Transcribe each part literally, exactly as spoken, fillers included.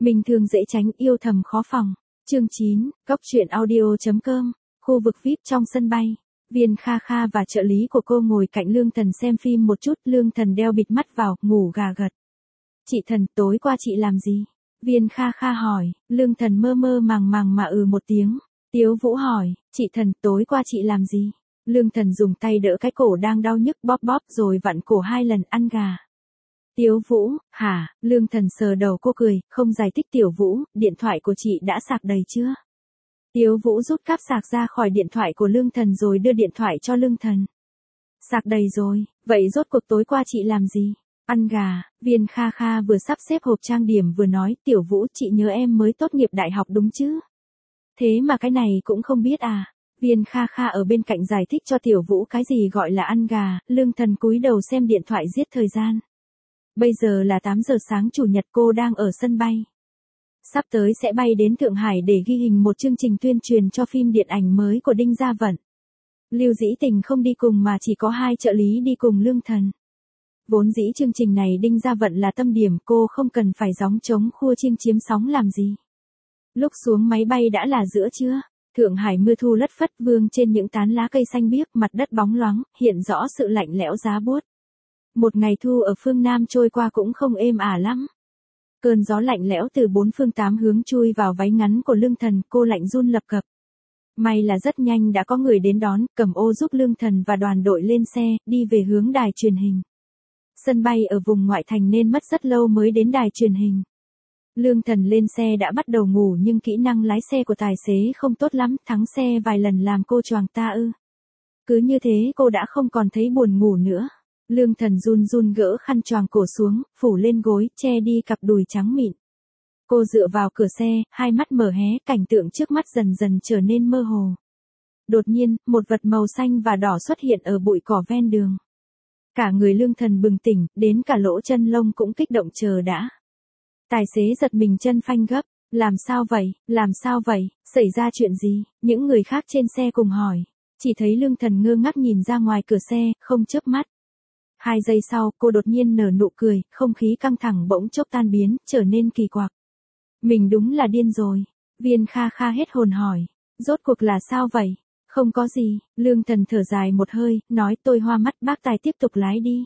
Mình thường dễ tránh, yêu thầm khó phòng. Chương chín, Cóc truyện audio chấm com, khu vực vi ai pi trong sân bay. Viên Kha Kha và trợ lý của cô ngồi cạnh Lương Thần xem phim một chút, Lương Thần đeo bịt mắt vào, ngủ gà gật. Chị Thần, tối qua chị làm gì? Viên Kha Kha hỏi, Lương Thần mơ mơ màng màng mà ừ một tiếng. Tiếu Vũ hỏi, chị Thần, tối qua chị làm gì? Lương Thần dùng tay đỡ cái cổ đang đau nhức, bóp bóp rồi vặn cổ hai lần, ăn gà. Tiếu Vũ, hả? Lương Thần sờ đầu cô cười, không giải thích. Tiểu Vũ, điện thoại của chị đã sạc đầy chưa? Tiếu Vũ rút cáp sạc ra khỏi điện thoại của Lương Thần rồi đưa điện thoại cho Lương Thần. Sạc đầy rồi, vậy rốt cuộc tối qua chị làm gì? Ăn gà. Viên Kha Kha vừa sắp xếp hộp trang điểm vừa nói, Tiểu Vũ, chị nhớ em mới tốt nghiệp đại học đúng chứ? Thế mà cái này cũng không biết à? Viên Kha Kha ở bên cạnh giải thích cho Tiểu Vũ cái gì gọi là ăn gà. Lương Thần cúi đầu xem điện thoại giết thời gian. Bây giờ là tám giờ sáng chủ nhật, cô đang ở sân bay. Sắp tới sẽ bay đến Thượng Hải để ghi hình một chương trình tuyên truyền cho phim điện ảnh mới của Đinh Gia Vận. Lưu Dĩ Tình không đi cùng mà chỉ có hai trợ lý đi cùng Lương Thần. Vốn dĩ chương trình này Đinh Gia Vận là tâm điểm, cô không cần phải gióng trống khua chiêng chiếm sóng làm gì. Lúc xuống máy bay đã là giữa trưa. Thượng Hải mưa thu lất phất vương trên những tán lá cây xanh biếc, mặt đất bóng loáng, hiện rõ sự lạnh lẽo giá buốt. Một ngày thu ở phương Nam trôi qua cũng không êm ả lắm. Cơn gió lạnh lẽo từ bốn phương tám hướng chui vào váy ngắn của Lương Thần, cô lạnh run lập cập. May là rất nhanh đã có người đến đón, cầm ô giúp Lương Thần và đoàn đội lên xe, đi về hướng đài truyền hình. Sân bay ở vùng ngoại thành nên mất rất lâu mới đến đài truyền hình. Lương Thần lên xe đã bắt đầu ngủ nhưng kỹ năng lái xe của tài xế không tốt lắm, thắng xe vài lần làm cô choàng ta ư. Cứ như thế cô đã không còn thấy buồn ngủ nữa. Lương Thần run run gỡ khăn choàng cổ xuống, phủ lên gối, che đi cặp đùi trắng mịn. Cô dựa vào cửa xe, hai mắt mở hé, cảnh tượng trước mắt dần dần trở nên mơ hồ. Đột nhiên, một vật màu xanh và đỏ xuất hiện ở bụi cỏ ven đường. Cả người Lương Thần bừng tỉnh, đến cả lỗ chân lông cũng kích động. Chờ đã. Tài xế giật mình, chân phanh gấp. Làm sao vậy, làm sao vậy, xảy ra chuyện gì? Những người khác trên xe cùng hỏi. Chỉ thấy Lương Thần ngơ ngác nhìn ra ngoài cửa xe, không chớp mắt. Hai giây sau, cô đột nhiên nở nụ cười, không khí căng thẳng bỗng chốc tan biến, trở nên kỳ quặc. Mình đúng là điên rồi. Viên Kha Kha hết hồn hỏi. Rốt cuộc là sao vậy? Không có gì. Lương Thần thở dài một hơi, nói tôi hoa mắt, bác tài tiếp tục lái đi.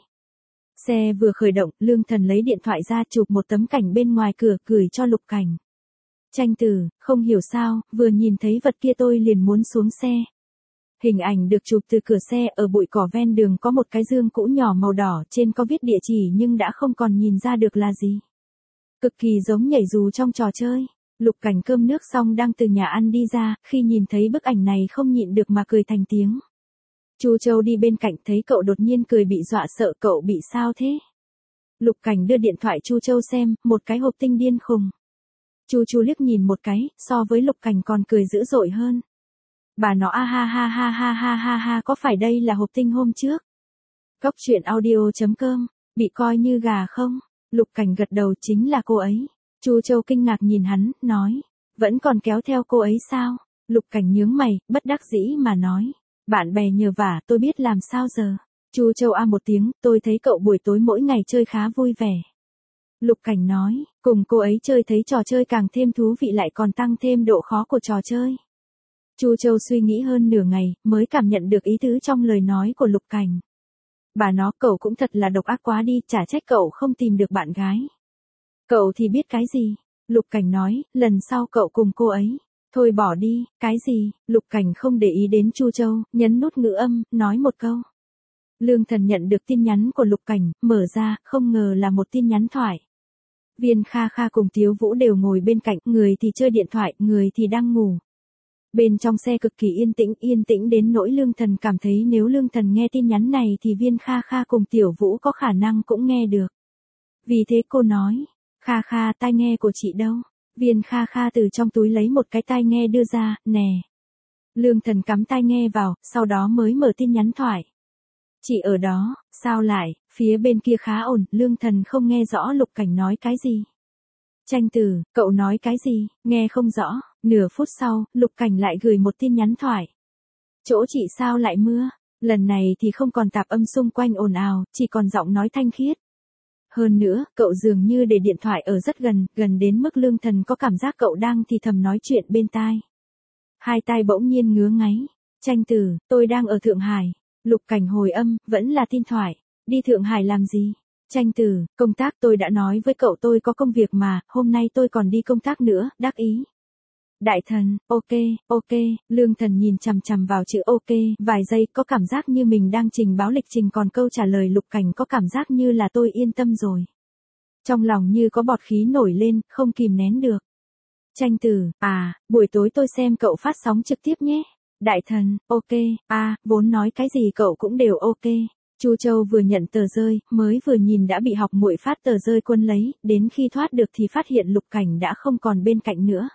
Xe vừa khởi động, Lương Thần lấy điện thoại ra chụp một tấm cảnh bên ngoài cửa, gửi cho Lục Cảnh. Tranh Tử, không hiểu sao, vừa nhìn thấy vật kia tôi liền muốn xuống xe. Hình ảnh được chụp từ cửa xe, ở bụi cỏ ven đường có một cái dương cũ nhỏ màu đỏ, trên có viết địa chỉ nhưng đã không còn nhìn ra được là gì. Cực kỳ giống nhảy dù trong trò chơi. Lục Cảnh cơm nước xong đang từ nhà ăn đi ra, khi nhìn thấy bức ảnh này không nhịn được mà cười thành tiếng. Chu Châu đi bên cạnh thấy cậu đột nhiên cười bị dọa sợ. Cậu bị sao thế? Lục Cảnh đưa điện thoại Chu Châu xem, một cái hộp tinh điên khùng. Chu Chu liếc nhìn một cái, so với Lục Cảnh còn cười dữ dội hơn. Bà nó a ha ha ha ha ha ha ha, có phải đây là hộp tinh hôm trước? Cóc truyện audio chấm com, bị coi như gà không? Lục Cảnh gật đầu, chính là cô ấy. Chu Châu kinh ngạc nhìn hắn, nói, vẫn còn kéo theo cô ấy sao? Lục Cảnh nhướng mày, bất đắc dĩ mà nói, bạn bè nhờ vả, tôi biết làm sao giờ. Chu Châu a một tiếng, tôi thấy cậu buổi tối mỗi ngày chơi khá vui vẻ. Lục Cảnh nói, cùng cô ấy chơi thấy trò chơi càng thêm thú vị, lại còn tăng thêm độ khó của trò chơi. Chu Châu suy nghĩ hơn nửa ngày, mới cảm nhận được ý tứ trong lời nói của Lục Cảnh. Bà nó, cậu cũng thật là độc ác quá đi, chả trách cậu không tìm được bạn gái. Cậu thì biết cái gì? Lục Cảnh nói, lần sau cậu cùng cô ấy. Thôi bỏ đi, cái gì? Lục Cảnh không để ý đến Chu Châu, nhấn nút ngữ âm, nói một câu. Lương Thần nhận được tin nhắn của Lục Cảnh, mở ra, không ngờ là một tin nhắn thoại. Viên Kha Kha cùng Tiếu Vũ đều ngồi bên cạnh, người thì chơi điện thoại, người thì đang ngủ. Bên trong xe cực kỳ yên tĩnh, yên tĩnh đến nỗi Lương Thần cảm thấy nếu Lương Thần nghe tin nhắn này thì Viên Kha Kha cùng Tiểu Vũ có khả năng cũng nghe được. Vì thế cô nói, Kha Kha, tai nghe của chị đâu? Viên Kha Kha từ trong túi lấy một cái tai nghe đưa ra, nè. Lương Thần cắm tai nghe vào, sau đó mới mở tin nhắn thoại. Chị ở đó, sao lại, phía bên kia khá ổn. Lương Thần không nghe rõ Lục Cảnh nói cái gì. Tranh Tử, cậu nói cái gì, nghe không rõ. Nửa phút sau, Lục Cảnh lại gửi một tin nhắn thoại. Chỗ chị sao lại mưa? Lần này thì không còn tạp âm xung quanh ồn ào, chỉ còn giọng nói thanh khiết. Hơn nữa, cậu dường như để điện thoại ở rất gần, gần đến mức Lương Thần có cảm giác cậu đang thì thầm nói chuyện bên tai. Hai tai bỗng nhiên ngứa ngáy. Tranh Tử, tôi đang ở Thượng Hải. Lục Cảnh hồi âm, vẫn là tin thoại. Đi Thượng Hải làm gì? Tranh Tử, công tác tôi đã nói với cậu tôi có công việc mà, hôm nay tôi còn đi công tác nữa, đắc ý. Đại thần, ok, ok, Lương Thần nhìn chằm chằm vào chữ ok, vài giây có cảm giác như mình đang trình báo lịch trình còn câu trả lời Lục Cảnh có cảm giác như là tôi yên tâm rồi. Trong lòng như có bọt khí nổi lên, không kìm nén được. Tranh Tử, à, buổi tối tôi xem cậu phát sóng trực tiếp nhé. Đại thần, ok, à, vốn nói cái gì cậu cũng đều ok. Chu Châu vừa nhận tờ rơi, mới vừa nhìn đã bị học muội phát tờ rơi quân lấy, đến khi thoát được thì phát hiện Lục Cảnh đã không còn bên cạnh nữa.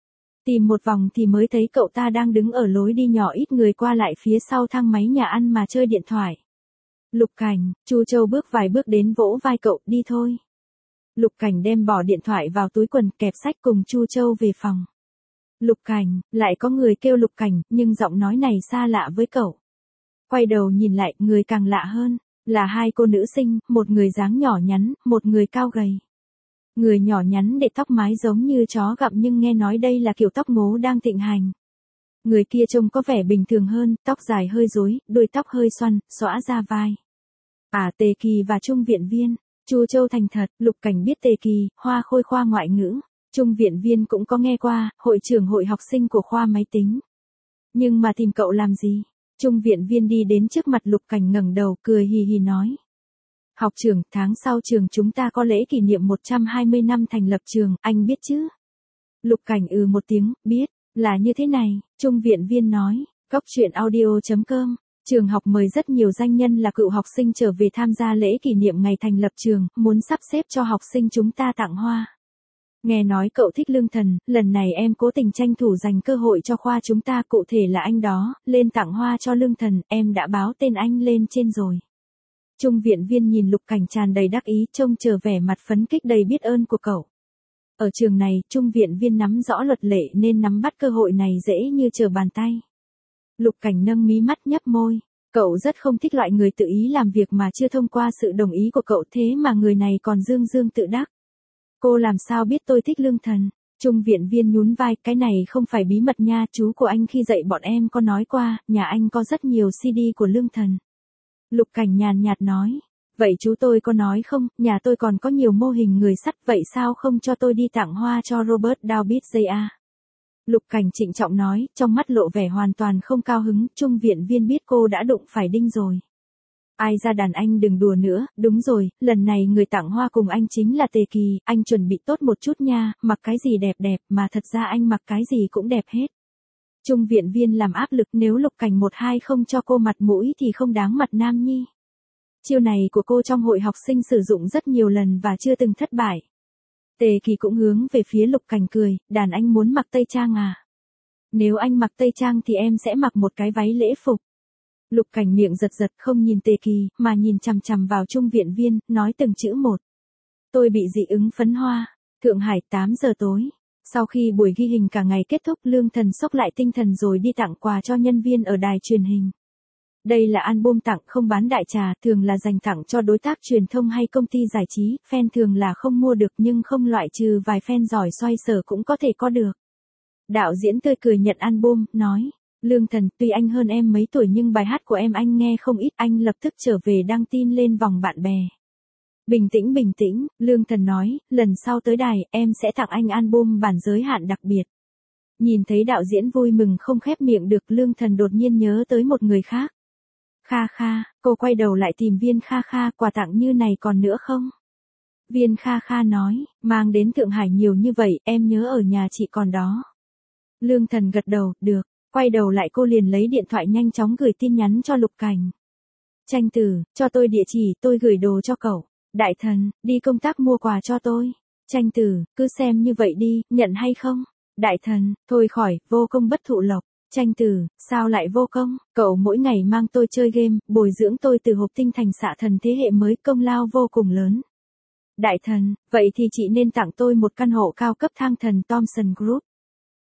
Tìm một vòng thì mới thấy cậu ta đang đứng ở lối đi nhỏ ít người qua lại phía sau thang máy nhà ăn mà chơi điện thoại. Lục Cảnh, Chu Châu bước vài bước đến vỗ vai cậu, đi thôi. Lục Cảnh đem bỏ điện thoại vào túi quần, kẹp sách cùng Chu Châu về phòng. Lục Cảnh, lại có người kêu Lục Cảnh, nhưng giọng nói này xa lạ với cậu. Quay đầu nhìn lại, người càng lạ hơn, là hai cô nữ sinh, một người dáng nhỏ nhắn, một người cao gầy. Người nhỏ nhắn để tóc mái giống như chó gặm nhưng nghe nói đây là kiểu tóc ngố đang thịnh hành. Người kia trông có vẻ bình thường hơn, tóc dài hơi rối, đuôi tóc hơi xoăn, xõa ra vai. À, Tề Kỳ và Trung Viện Viên. Chu Châu thành thật, Lục Cảnh biết Tề Kỳ, Hoa Khôi khoa ngoại ngữ. Trung Viện Viên cũng có nghe qua, hội trưởng hội học sinh của khoa máy tính. Nhưng mà tìm cậu làm gì? Trung Viện Viên đi đến trước mặt Lục Cảnh ngẩng đầu cười hì hì nói. Học trưởng, tháng sau trường chúng ta có lễ kỷ niệm một trăm hai mươi năm thành lập trường, anh biết chứ? Lục Cảnh ừ một tiếng, biết, là như thế này, Trung Viện Viên nói, cóc truyện audio chấm com. Trường học mời rất nhiều danh nhân là cựu học sinh trở về tham gia lễ kỷ niệm ngày thành lập trường, muốn sắp xếp cho học sinh chúng ta tặng hoa. Nghe nói cậu thích Lương Thần, lần này em cố tình tranh thủ dành cơ hội cho khoa chúng ta, cụ thể là anh đó, lên tặng hoa cho Lương Thần, em đã báo tên anh lên trên rồi. Trung Viện Viên nhìn Lục Cảnh tràn đầy đắc ý, trông chờ vẻ mặt phấn khích đầy biết ơn của cậu. Ở trường này, Trung Viện Viên nắm rõ luật lệ nên nắm bắt cơ hội này dễ như trở bàn tay. Lục Cảnh nâng mí mắt nhấp môi, cậu rất không thích loại người tự ý làm việc mà chưa thông qua sự đồng ý của cậu, thế mà người này còn dương dương tự đắc. Cô làm sao biết tôi thích Lương Thần? Trung Viện Viên nhún vai, cái này không phải bí mật nha, chú của anh khi dạy bọn em có nói qua, nhà anh có rất nhiều xê đê của Lương Thần. Lục Cảnh nhàn nhạt nói, vậy chú tôi có nói không, nhà tôi còn có nhiều mô hình người sắt, vậy sao không cho tôi đi tặng hoa cho Robert Downey junior? Lục Cảnh trịnh trọng nói, trong mắt lộ vẻ hoàn toàn không cao hứng, Trung Viện Viên biết cô đã đụng phải đinh rồi. Ai ra đàn anh đừng đùa nữa, đúng rồi, lần này người tặng hoa cùng anh chính là Tề Kỳ, anh chuẩn bị tốt một chút nha, mặc cái gì đẹp đẹp, mà thật ra anh mặc cái gì cũng đẹp hết. Trung Viện Viên làm áp lực, nếu Lục Cảnh một hai không cho cô mặt mũi thì không đáng mặt nam nhi. Chiêu này của cô trong hội học sinh sử dụng rất nhiều lần và chưa từng thất bại. Tề Kỳ cũng hướng về phía Lục Cảnh cười, đàn anh muốn mặc tây trang à? Nếu anh mặc tây trang thì em sẽ mặc một cái váy lễ phục. Lục Cảnh miệng giật giật không nhìn Tề Kỳ, mà nhìn chằm chằm vào Trung Viện Viên, nói từng chữ một. Tôi bị dị ứng phấn hoa. Thượng Hải tám giờ tối. Sau khi buổi ghi hình cả ngày kết thúc, Lương Thần xốc lại tinh thần rồi đi tặng quà cho nhân viên ở đài truyền hình. Đây là album tặng không bán đại trà, thường là dành tặng cho đối tác truyền thông hay công ty giải trí, fan thường là không mua được nhưng không loại trừ vài fan giỏi xoay sở cũng có thể có được. Đạo diễn tươi cười nhận album, nói, Lương Thần, tuy anh hơn em mấy tuổi nhưng bài hát của em anh nghe không ít, anh lập tức trở về đăng tin lên vòng bạn bè. Bình tĩnh bình tĩnh, Lương Thần nói, lần sau tới đài, em sẽ tặng anh album bản giới hạn đặc biệt. Nhìn thấy đạo diễn vui mừng không khép miệng được, Lương Thần đột nhiên nhớ tới một người khác. Kha Kha, cô quay đầu lại tìm Viên Kha Kha, quà tặng như này còn nữa không? Viên Kha Kha nói, mang đến Thượng Hải nhiều như vậy, em nhớ ở nhà chị còn đó. Lương Thần gật đầu, được, quay đầu lại cô liền lấy điện thoại nhanh chóng gửi tin nhắn cho Lục Cảnh. Tranh Tử, cho tôi địa chỉ, tôi gửi đồ cho cậu. Đại thần, đi công tác mua quà cho tôi. Tranh Tử, cứ xem như vậy đi, nhận hay không? Đại thần, thôi khỏi, vô công bất thụ lộc. Tranh Tử, sao lại vô công? Cậu mỗi ngày mang tôi chơi game, bồi dưỡng tôi từ hộp tinh thành xạ thần thế hệ mới, công lao vô cùng lớn. Đại thần, vậy thì chị nên tặng tôi một căn hộ cao cấp thang thần Thomson Group.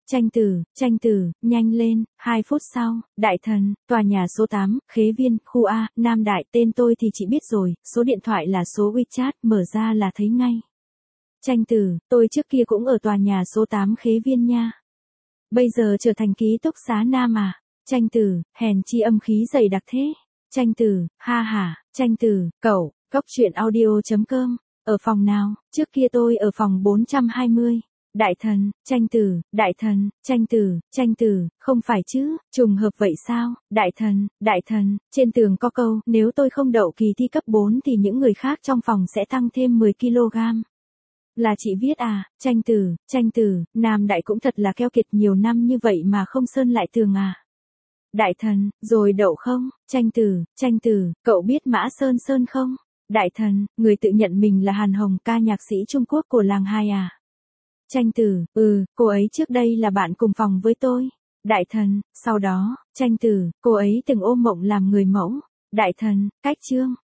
Tranh tử, tranh tử, nhanh lên, hai phút sau, đại thần, tòa nhà số tám, Khế Viên, khu A, Nam Đại, tên tôi thì chị biết rồi, số điện thoại là số WeChat, mở ra là thấy ngay. Tranh tử, tôi trước kia cũng ở tòa nhà số tám Khế Viên nha. Bây giờ trở thành ký túc xá Nam à? Tranh tử, hèn chi âm khí dày đặc thế. Tranh tử, ha ha, tranh tử, cậu, cốc truyện audio chấm com, ở phòng nào, trước kia tôi ở phòng bốn trăm hai mươi. Đại thần, tranh tử, đại thần, tranh tử, tranh tử, không phải chứ, trùng hợp vậy sao, đại thần, đại thần, trên tường có câu, nếu tôi không đậu kỳ thi cấp bốn thì những người khác trong phòng sẽ tăng thêm mười ki lô gam. Là chị viết à, tranh tử, tranh tử, Nam Đại cũng thật là keo kiệt nhiều năm như vậy mà không sơn lại tường à. Đại thần, rồi đậu không, tranh tử, tranh tử, cậu biết Mã Sơn Sơn không? Đại thần, người tự nhận mình là Hàn Hồng, ca nhạc sĩ Trung Quốc của làng hai à? Tranh tử, ừ, cô ấy trước đây là bạn cùng phòng với tôi. Đại thần, sau đó, tranh tử, cô ấy từng ôm mộng làm người mẫu. Đại thần, cách chương.